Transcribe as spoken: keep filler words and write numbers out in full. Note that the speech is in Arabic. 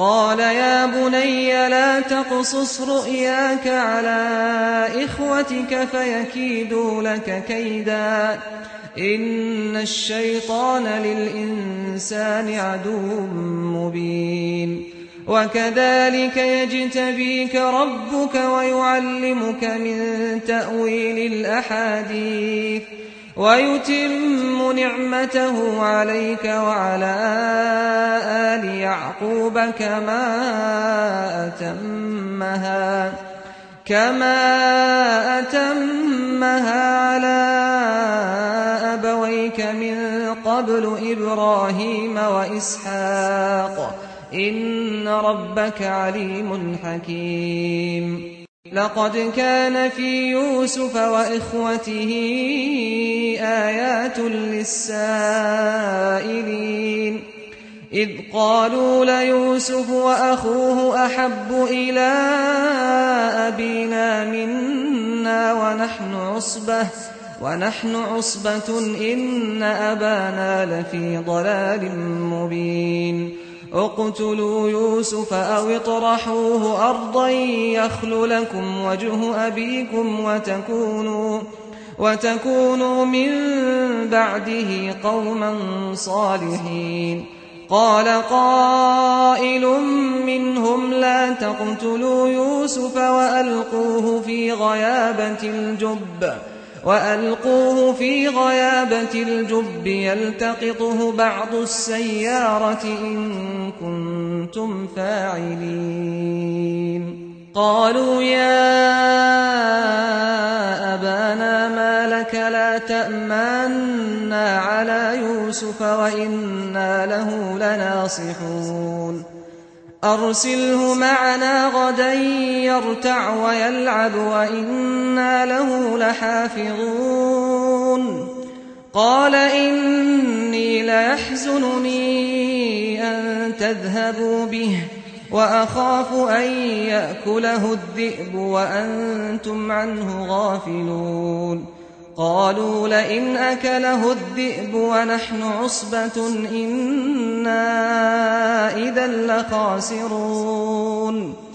قال يا بني لا تقصص رؤياك على إخوتك فيكيدوا لك كيدا إن الشيطان للإنسان عدو مبين وكذلك يجتبيك ربك ويعلمك من تأويل الأحاديث ويتم نعمته عليك وعلى آل يعقوب كما أتمها كما أتمها على أبويك من قبل إبراهيم وإسحاق إن ربك عليم حكيم لقد كان في يوسف وإخوته آيات للسائلين إذ قالوا ليوسف وأخوه أحب إلى أبينا منا ونحن عصبة ونحن عصبة إن أبانا لفي ضلال مبين اقتلوا يوسف أو اطرحوه أرضا يخل لكم وجه أبيكم وتكونوا, وتكونوا من بعده قوما صالحين قال قائل منهم لا تقتلوا يوسف وألقوه في غيابة الجب وألقوه في غيابة الجب يلتقطه بعض السيارة إن كنتم فاعلين قالوا يا أبانا ما لك لا تأمنا على يوسف وإنا له لناصحون أرسله معنا غدا يرتع ويلعب وإنا له لحافظون قال إني ليحزنني أن تذهبوا به وأخاف أن يأكله الذئب وأنتم عنه غافلون قالوا لئن أكله الذئب ونحن عصبة إنا إذا لخاسرون